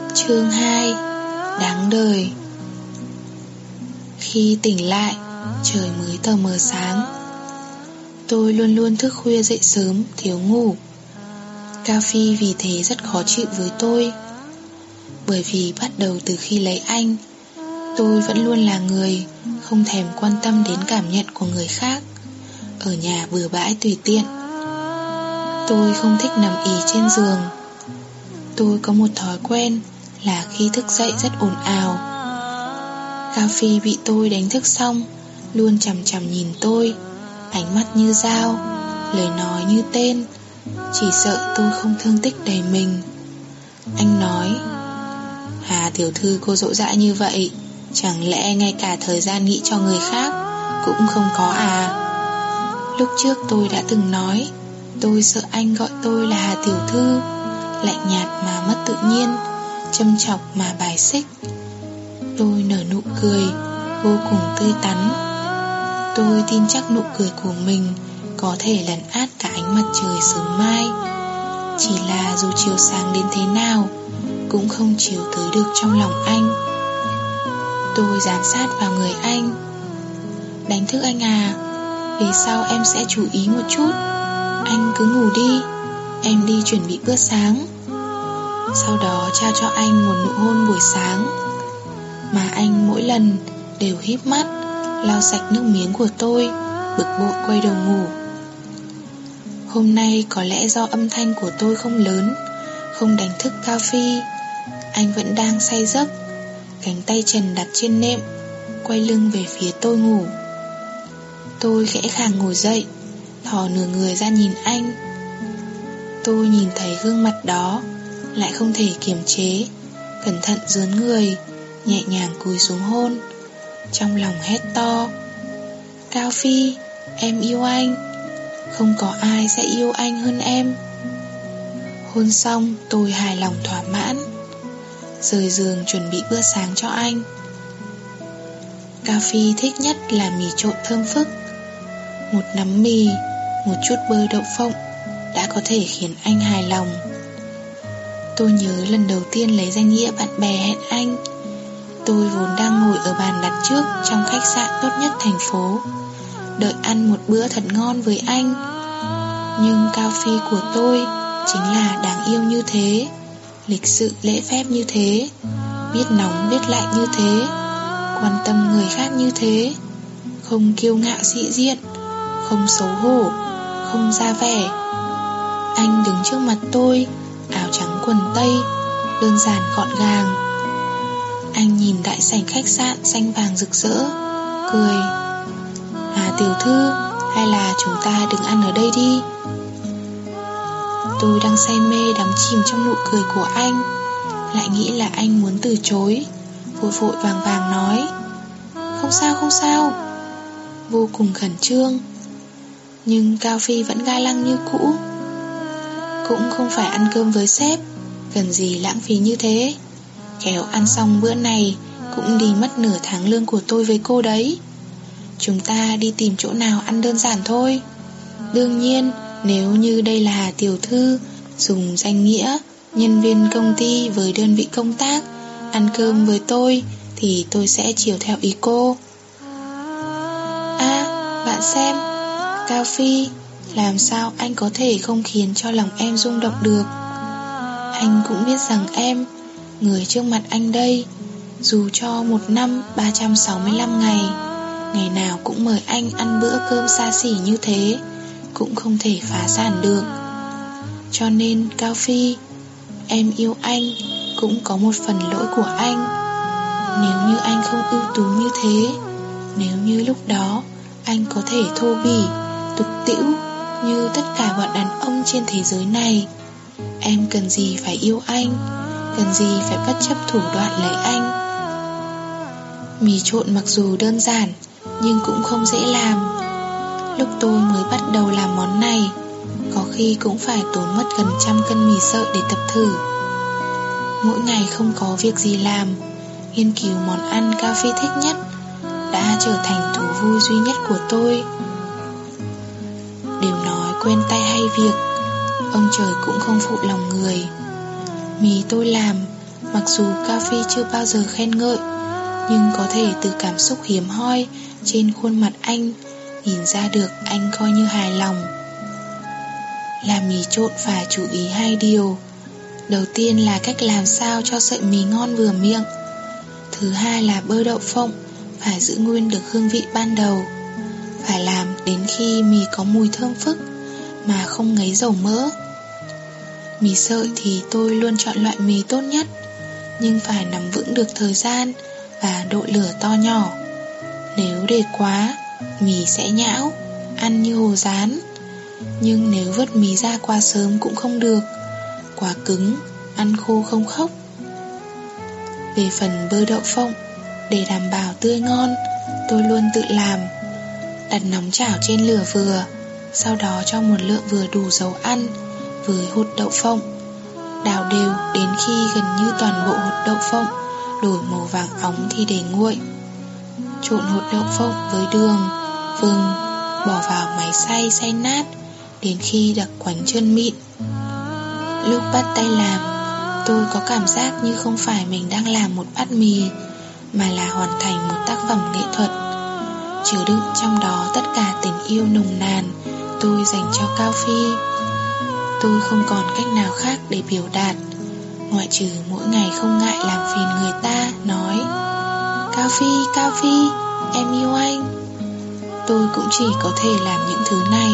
Chương 2: Đáng đời. Khi tỉnh lại, trời mới tờ mờ sáng. Tôi luôn luôn thức khuya dậy sớm, thiếu ngủ. Cao Phi vì thế rất khó chịu với tôi. Bởi vì bắt đầu từ khi lấy anh, tôi vẫn luôn là người không thèm quan tâm đến cảm nhận của người khác, ở nhà bừa bãi tùy tiện. Tôi không thích nằm ì trên giường. Tôi có một thói quen là khi thức dậy rất ồn ào. Cao Phi bị tôi đánh thức xong luôn chằm chằm nhìn tôi, ánh mắt như dao, lời nói như tên, chỉ sợ tôi không thương tích đầy mình. Anh nói: "Hà tiểu thư cô dỗ dãi như vậy, chẳng lẽ ngay cả thời gian nghĩ cho người khác cũng không có à?" Lúc trước tôi đã từng nói tôi sợ anh gọi tôi là Hà tiểu thư, lạnh nhạt mà mất tự nhiên, châm chọc mà bài xích. Tôi nở nụ cười vô cùng tươi tắn. Tôi tin chắc nụ cười của mình có thể lấn át cả ánh mặt trời sớm mai. Chỉ là dù chiếu sáng đến thế nào cũng không chiếu tới được trong lòng anh. Tôi dán sát vào người anh. "Đánh thức anh à? Về sau em sẽ chú ý một chút. Anh cứ ngủ đi, em đi chuẩn bị bữa sáng." Sau đó trao cho anh một nụ hôn buổi sáng, mà anh mỗi lần đều híp mắt lau sạch nước miếng của tôi, bực bội quay đầu ngủ. Hôm nay có lẽ do âm thanh của tôi không lớn, không đánh thức Cao Phi. Anh vẫn đang say giấc, cánh tay trần đặt trên nệm, quay lưng về phía tôi ngủ. Tôi khẽ khàng ngồi dậy, thò nửa người ra nhìn anh. Tôi nhìn thấy gương mặt đó, lại không thể kiềm chế, cẩn thận dướn người, nhẹ nhàng cúi xuống hôn. Trong lòng hét to: "Cao Phi, em yêu anh. Không có ai sẽ yêu anh hơn em." Hôn xong tôi hài lòng thỏa mãn, rời giường chuẩn bị bữa sáng cho anh. Cao Phi thích nhất là mì trộn thơm phức. Một nắm mì, một chút bơ đậu phộng đã có thể khiến anh hài lòng. Tôi nhớ lần đầu tiên lấy danh nghĩa bạn bè hẹn anh, tôi vốn đang ngồi ở bàn đặt trước trong khách sạn tốt nhất thành phố, đợi ăn một bữa thật ngon với anh. Nhưng Cao Phi của tôi chính là đáng yêu như thế, lịch sự lễ phép như thế, biết nóng biết lạnh như thế, quan tâm người khác như thế, không kiêu ngạo sĩ diện, không xấu hổ, không ra vẻ. Anh đứng trước mặt tôi, áo trắng quần tây, đơn giản gọn gàng. Anh nhìn đại sảnh khách sạn xanh vàng rực rỡ, cười: "Hà tiểu thư, hay là chúng ta đừng ăn ở đây đi?" Tôi đang say mê đắm chìm trong nụ cười của anh, lại nghĩ là anh muốn từ chối, vội vội vàng vàng nói: "Không sao, không sao." Vô cùng khẩn trương. Nhưng Cao Phi vẫn ga lăng như cũ: "Cũng không phải ăn cơm với sếp, cần gì lãng phí như thế. Khéo ăn xong bữa này cũng đi mất nửa tháng lương của tôi với cô đấy. Chúng ta đi tìm chỗ nào ăn đơn giản thôi. Đương nhiên, nếu như đây là Hà tiểu thư dùng danh nghĩa nhân viên công ty với đơn vị công tác ăn cơm với tôi thì tôi sẽ chiều theo ý cô." "À, bạn xem, Cao Phi, làm sao anh có thể không khiến cho lòng em rung động được? Anh cũng biết rằng em, người trước mặt anh đây, dù cho một năm 365 ngày, ngày nào cũng mời anh ăn bữa cơm xa xỉ như thế, cũng không thể phá sản được. Cho nên Cao Phi, em yêu anh cũng có một phần lỗi của anh. Nếu như anh không ưu tú như thế, nếu như lúc đó anh có thể thô bỉ, tục tĩu như tất cả bọn đàn ông trên thế giới này, em cần gì phải yêu anh, cần gì phải bất chấp thủ đoạn lấy anh." Mì trộn mặc dù đơn giản nhưng cũng không dễ làm. Lúc tôi mới bắt đầu làm món này, có khi cũng phải tốn mất gần 100 cân mì sợi để tập thử. Mỗi ngày không có việc gì làm, nghiên cứu món ăn Cao Phi thích nhất đã trở thành thú vui duy nhất của tôi. Đều nói quen tay hay việc, ông trời cũng không phụ lòng người. Mì tôi làm Mặc dù Cao Phi chưa bao giờ khen ngợi, nhưng có thể từ cảm xúc hiếm hoi trên khuôn mặt anh nhìn ra được anh coi như hài lòng. Làm mì trộn phải chú ý 2 điều. Đầu tiên là cách làm sao cho sợi mì ngon vừa miệng. Thứ hai là bơ đậu phộng phải giữ nguyên được hương vị ban đầu. Phải làm đến khi mì có mùi thơm phức mà không ngấy dầu mỡ. Mì sợi thì tôi luôn chọn loại mì tốt nhất, nhưng phải nắm vững được thời gian và độ lửa to nhỏ. Nếu để quá, mì sẽ nhão, ăn như hồ rán. Nhưng nếu vớt mì ra quá sớm cũng không được, quá cứng, ăn khô không khóc. Về phần bơ đậu phộng, để đảm bảo tươi ngon, tôi luôn tự làm. Đặt nóng chảo trên lửa vừa, sau đó cho một lượng vừa đủ dầu ăn với hột đậu phộng. Đảo đều đến khi gần như toàn bộ hột đậu phộng đổi màu vàng óng thì để nguội. Trộn hột đậu phộng với đường, vừng, bỏ vào máy xay nát đến khi đặc quánh trơn mịn. Lúc bắt tay làm, tôi có cảm giác như không phải mình đang làm một bát mì, mà là hoàn thành một tác phẩm nghệ thuật, chứa đựng trong đó tất cả tình yêu nồng nàn tôi dành cho Cao Phi. Tôi không còn cách nào khác để biểu đạt, ngoại trừ mỗi ngày không ngại làm phiền người ta, nói: Cao Phi, em yêu anh. Tôi cũng chỉ có thể làm những thứ này.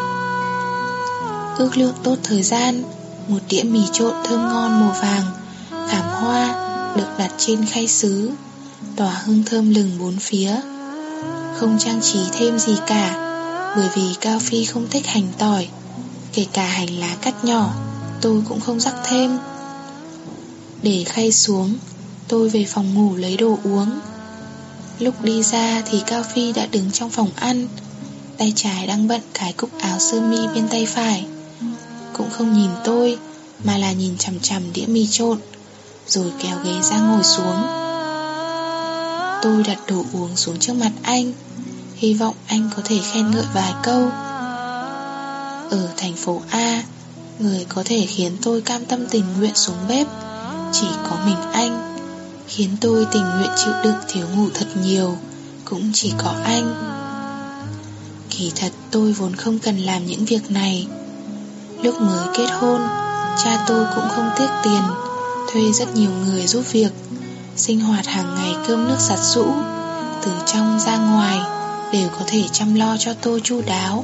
Ước lượng tốt thời gian, một đĩa mì trộn thơm ngon màu vàng, khảm hoa được đặt trên khay sứ, tỏa hương thơm lừng bốn phía. Không trang trí thêm gì cả, bởi vì Cao Phi không thích hành tỏi. Kể cả hành lá cắt nhỏ, tôi cũng không rắc thêm. Để khay xuống, tôi về phòng ngủ lấy đồ uống. Lúc đi ra thì Cao Phi đã đứng trong phòng ăn, tay trái đang bận cái cúc áo sơ mi bên tay phải. Cũng không nhìn tôi, mà là nhìn chằm chằm đĩa mì trộn, rồi kéo ghế ra ngồi xuống. Tôi đặt đồ uống xuống trước mặt anh, hy vọng anh có thể khen ngợi vài câu. Ở thành phố A, người có thể khiến tôi cam tâm tình nguyện xuống bếp chỉ có mình anh. Khiến tôi tình nguyện chịu đựng thiếu ngủ thật nhiều cũng chỉ có anh. Kỳ thật tôi vốn không cần làm những việc này. Lúc mới kết hôn, cha tôi cũng không tiếc tiền, thuê rất nhiều người giúp việc. Sinh hoạt hàng ngày cơm nước giặt giũ, từ trong ra ngoài đều có thể chăm lo cho tôi chu đáo.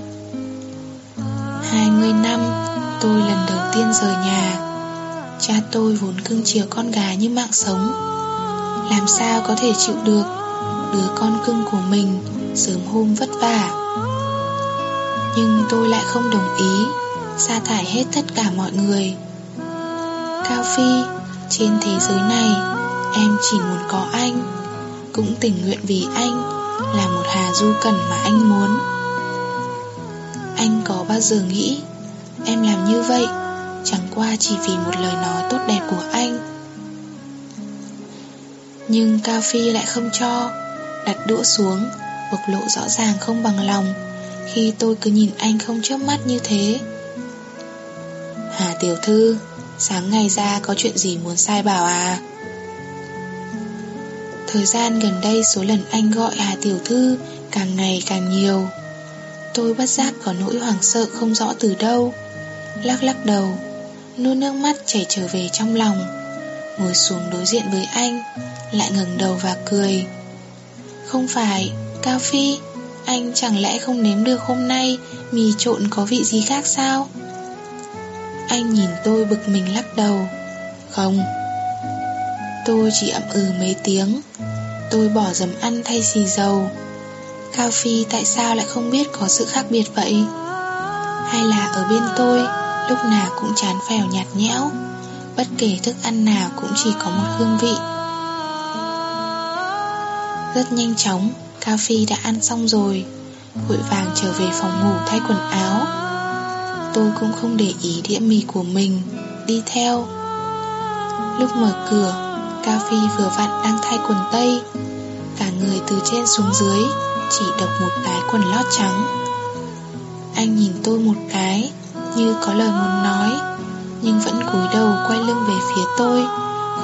20 năm tôi lần đầu tiên rời nhà. Cha tôi vốn cưng chiều con gái như mạng sống, làm sao có thể chịu được đứa con cưng của mình sớm hôm vất vả. Nhưng tôi lại không đồng ý sa thải hết tất cả mọi người. Cao Phi, trên thế giới này em chỉ muốn có anh, cũng tình nguyện vì anh là một Hà Du Cẩn mà anh muốn. Anh có bao giờ nghĩ em làm như vậy chẳng qua chỉ vì một lời nói tốt đẹp của anh? Nhưng Cao Phi lại không cho, đặt đũa xuống, bộc lộ rõ ràng không bằng lòng khi tôi cứ nhìn anh không chớp mắt như thế. Hà tiểu thư, sáng ngày ra có chuyện gì muốn sai bảo à? Thời gian gần đây số lần anh gọi Hà tiểu thư càng ngày càng nhiều. Tôi bất giác có nỗi hoảng sợ không rõ từ đâu. Lắc đầu, nuốt nước mắt chảy trở về trong lòng, ngồi xuống đối diện với anh, lại ngẩng đầu và cười. Không phải, Cao Phi, anh chẳng lẽ không nếm được hôm nay mì trộn có vị gì khác sao? Anh nhìn tôi bực mình lắc đầu. Không. Tôi chỉ ậm ừ mấy tiếng. Tôi bỏ giấm ăn thay xì dầu. Cao Phi tại sao lại không biết có sự khác biệt vậy? Hay là ở bên tôi lúc nào cũng chán phèo nhạt nhẽo, bất kể thức ăn nào cũng chỉ có một hương vị. Rất nhanh chóng, Cao Phi đã ăn xong rồi, vội vàng trở về phòng ngủ thay quần áo. Tôi cũng không để ý đĩa mì của mình, đi theo. Lúc mở cửa, Cao Phi vừa vặn đang thay quần tây, cả người từ trên xuống dưới chỉ độc một cái quần lót trắng. Anh nhìn tôi một cái, như có lời muốn nói, nhưng vẫn cúi đầu quay lưng về phía tôi,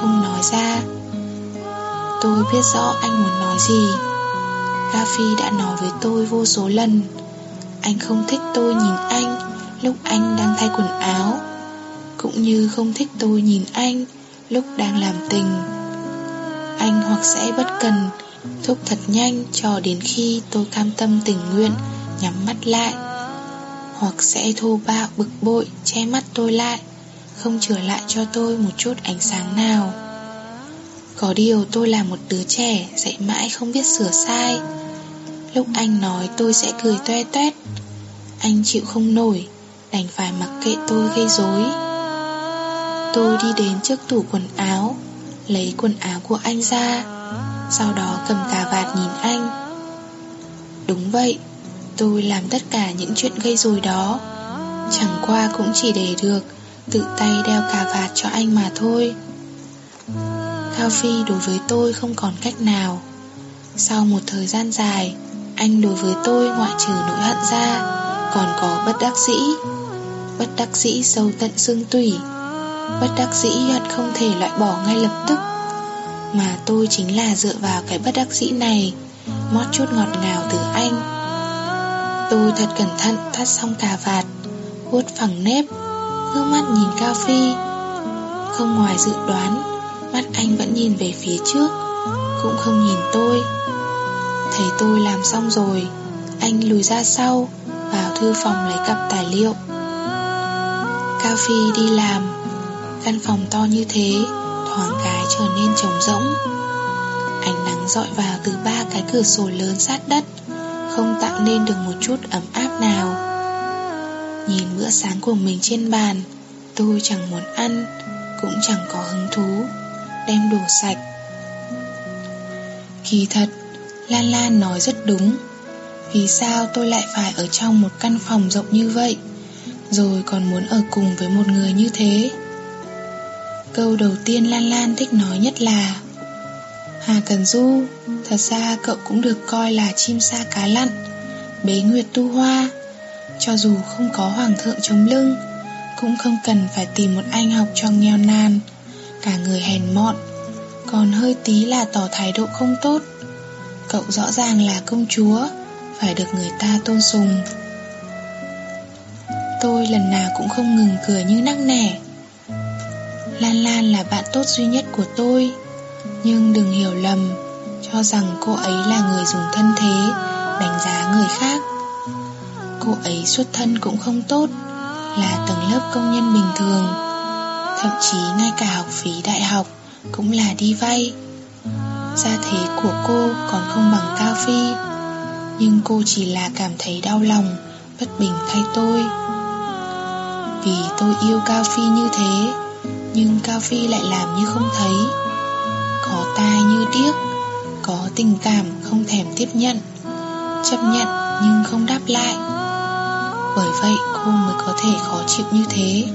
không nói ra. Tôi biết rõ anh muốn nói gì. Gaffy đã nói với tôi vô số lần. Anh không thích tôi nhìn anh lúc anh đang thay quần áo, cũng như không thích tôi nhìn anh lúc đang làm tình. Anh hoặc sẽ bất cần, thúc thật nhanh cho đến khi tôi cam tâm tình nguyện nhắm mắt lại, hoặc sẽ thô bạo bực bội che mắt tôi lại, không trở lại cho tôi một chút ánh sáng nào. Có điều tôi là một đứa trẻ dạy mãi không biết sửa sai. Lúc anh nói tôi sẽ cười toe toét. Anh chịu không nổi, đành phải mặc kệ tôi gây rối. Tôi đi đến trước tủ quần áo, lấy quần áo của anh ra, sau đó cầm cà vạt nhìn anh. Đúng vậy, tôi làm tất cả những chuyện gây rối đó, chẳng qua cũng chỉ để được tự tay đeo cà vạt cho anh mà thôi. Gaffy đối với tôi không còn cách nào. Sau một thời gian dài, anh đối với tôi ngoại trừ nỗi hận ra, còn có bất đắc dĩ. Bất đắc dĩ sâu tận xương tủy, bất đắc dĩ hận không thể loại bỏ ngay lập tức. Mà tôi chính là dựa vào cái bất đắc dĩ này mót chút ngọt ngào từ anh. Tôi thật cẩn thận thắt xong cà vạt, vuốt phẳng nếp, ngước mắt nhìn Gaffy. Không ngoài dự đoán, mắt anh vẫn nhìn về phía trước, cũng không nhìn tôi. Thấy tôi làm xong rồi, anh lùi ra sau, vào thư phòng lấy cặp tài liệu. Gaffy đi làm. Căn phòng to như thế, thoáng cái trở nên trống rỗng. Ánh nắng dọi vào từ 3 cái cửa sổ lớn sát đất, không tạo nên được một chút ấm áp nào. Nhìn bữa sáng của mình trên bàn, tôi chẳng muốn ăn, cũng chẳng có hứng thú, đem đổ sạch. Kỳ thật, Lan Lan nói rất đúng. Vì sao tôi lại phải ở trong một căn phòng rộng như vậy, rồi còn muốn ở cùng với một người như thế? Câu đầu tiên Lan Lan thích nói nhất là: Hà Cần Du, thật ra cậu cũng được coi là chim sa cá lặn, bế nguyệt tu hoa. Cho dù không có hoàng thượng chống lưng, cũng không cần phải tìm một anh học trò nghèo nàn, cả người hèn mọn, còn hơi tí là tỏ thái độ không tốt. Cậu rõ ràng là công chúa, phải được người ta tôn sùng. Tôi lần nào cũng không ngừng cười như nắc nẻ. Lan Lan là bạn tốt duy nhất của tôi, nhưng đừng hiểu lầm, cho rằng cô ấy là người dùng thân thế đánh giá người khác. Cô ấy xuất thân cũng không tốt, là tầng lớp công nhân bình thường. Thậm chí ngay cả học phí đại học cũng là đi vay. Gia thế của cô còn không bằng Gaffy, nhưng cô chỉ là cảm thấy đau lòng, bất bình thay tôi. Vì tôi yêu Gaffy như thế, nhưng Gaffy lại làm như không thấy. Có tai như điếc, có tình cảm không thèm tiếp nhận, chấp nhận nhưng không đáp lại. Bởi vậy cô mới có thể khó chịu như thế.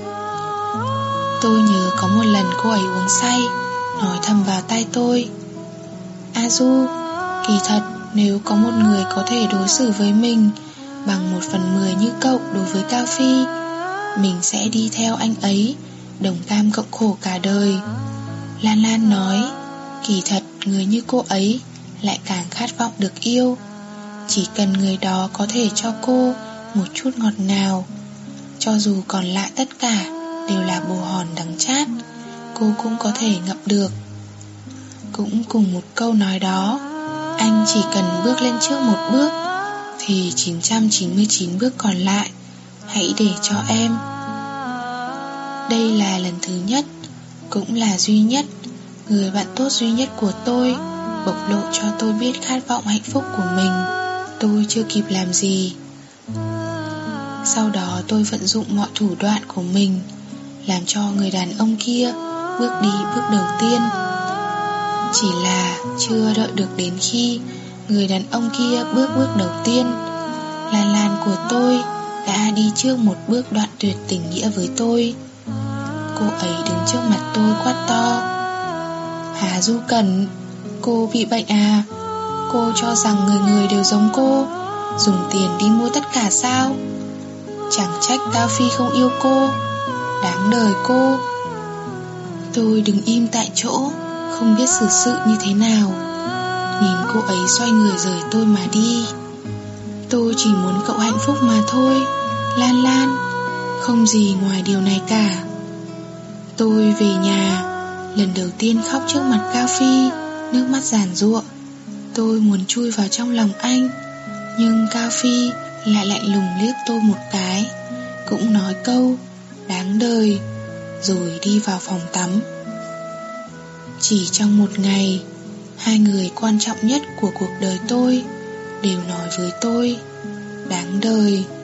Tôi nhớ có một lần cô ấy uống say, nói thầm vào tai tôi: A Du, kỳ thật nếu có một người có thể đối xử với mình bằng 1/10 như cậu đối với Gaffy, mình sẽ đi theo anh ấy, đồng cam cộng khổ cả đời. Lan Lan nói, kỳ thật người như cô ấy lại càng khát vọng được yêu. Chỉ cần người đó có thể cho cô một chút ngọt ngào, cho dù còn lại tất cả đều là bồ hòn đắng chát, cô cũng có thể ngậm được. Cũng cùng một câu nói đó, anh chỉ cần bước lên trước một bước, thì 999 bước còn lại hãy để cho em. Đây là lần thứ nhất, cũng là duy nhất, người bạn tốt duy nhất của tôi bộc lộ cho tôi biết khát vọng hạnh phúc của mình. Tôi chưa kịp làm gì. Sau đó tôi vận dụng mọi thủ đoạn của mình, làm cho người đàn ông kia bước đi bước đầu tiên. Chỉ là chưa đợi được đến khi người đàn ông kia bước bước đầu tiên, Lan Lan của tôi đã đi trước một bước đoạn tuyệt tình nghĩa với tôi. Cô ấy đứng trước mặt tôi quát to: Hà Du Cẩn, cô bị bệnh à? Cô cho rằng người người đều giống cô, dùng tiền đi mua tất cả sao? Chẳng trách Gaffy không yêu cô, đáng đời cô. Tôi đứng im tại chỗ, không biết xử sự như thế nào. Nhìn cô ấy xoay người rời tôi mà đi. Tôi chỉ muốn cậu hạnh phúc mà thôi, Lan Lan. Không gì ngoài điều này cả. Tôi về nhà, lần đầu tiên khóc trước mặt Cao Phi, nước mắt giàn giụa. Tôi muốn chui vào trong lòng anh, nhưng Cao Phi lại lạnh lùng liếc tôi một cái, cũng nói câu đáng đời, rồi đi vào phòng tắm. Chỉ trong một ngày, hai người quan trọng nhất của cuộc đời tôi đều nói với tôi đáng đời.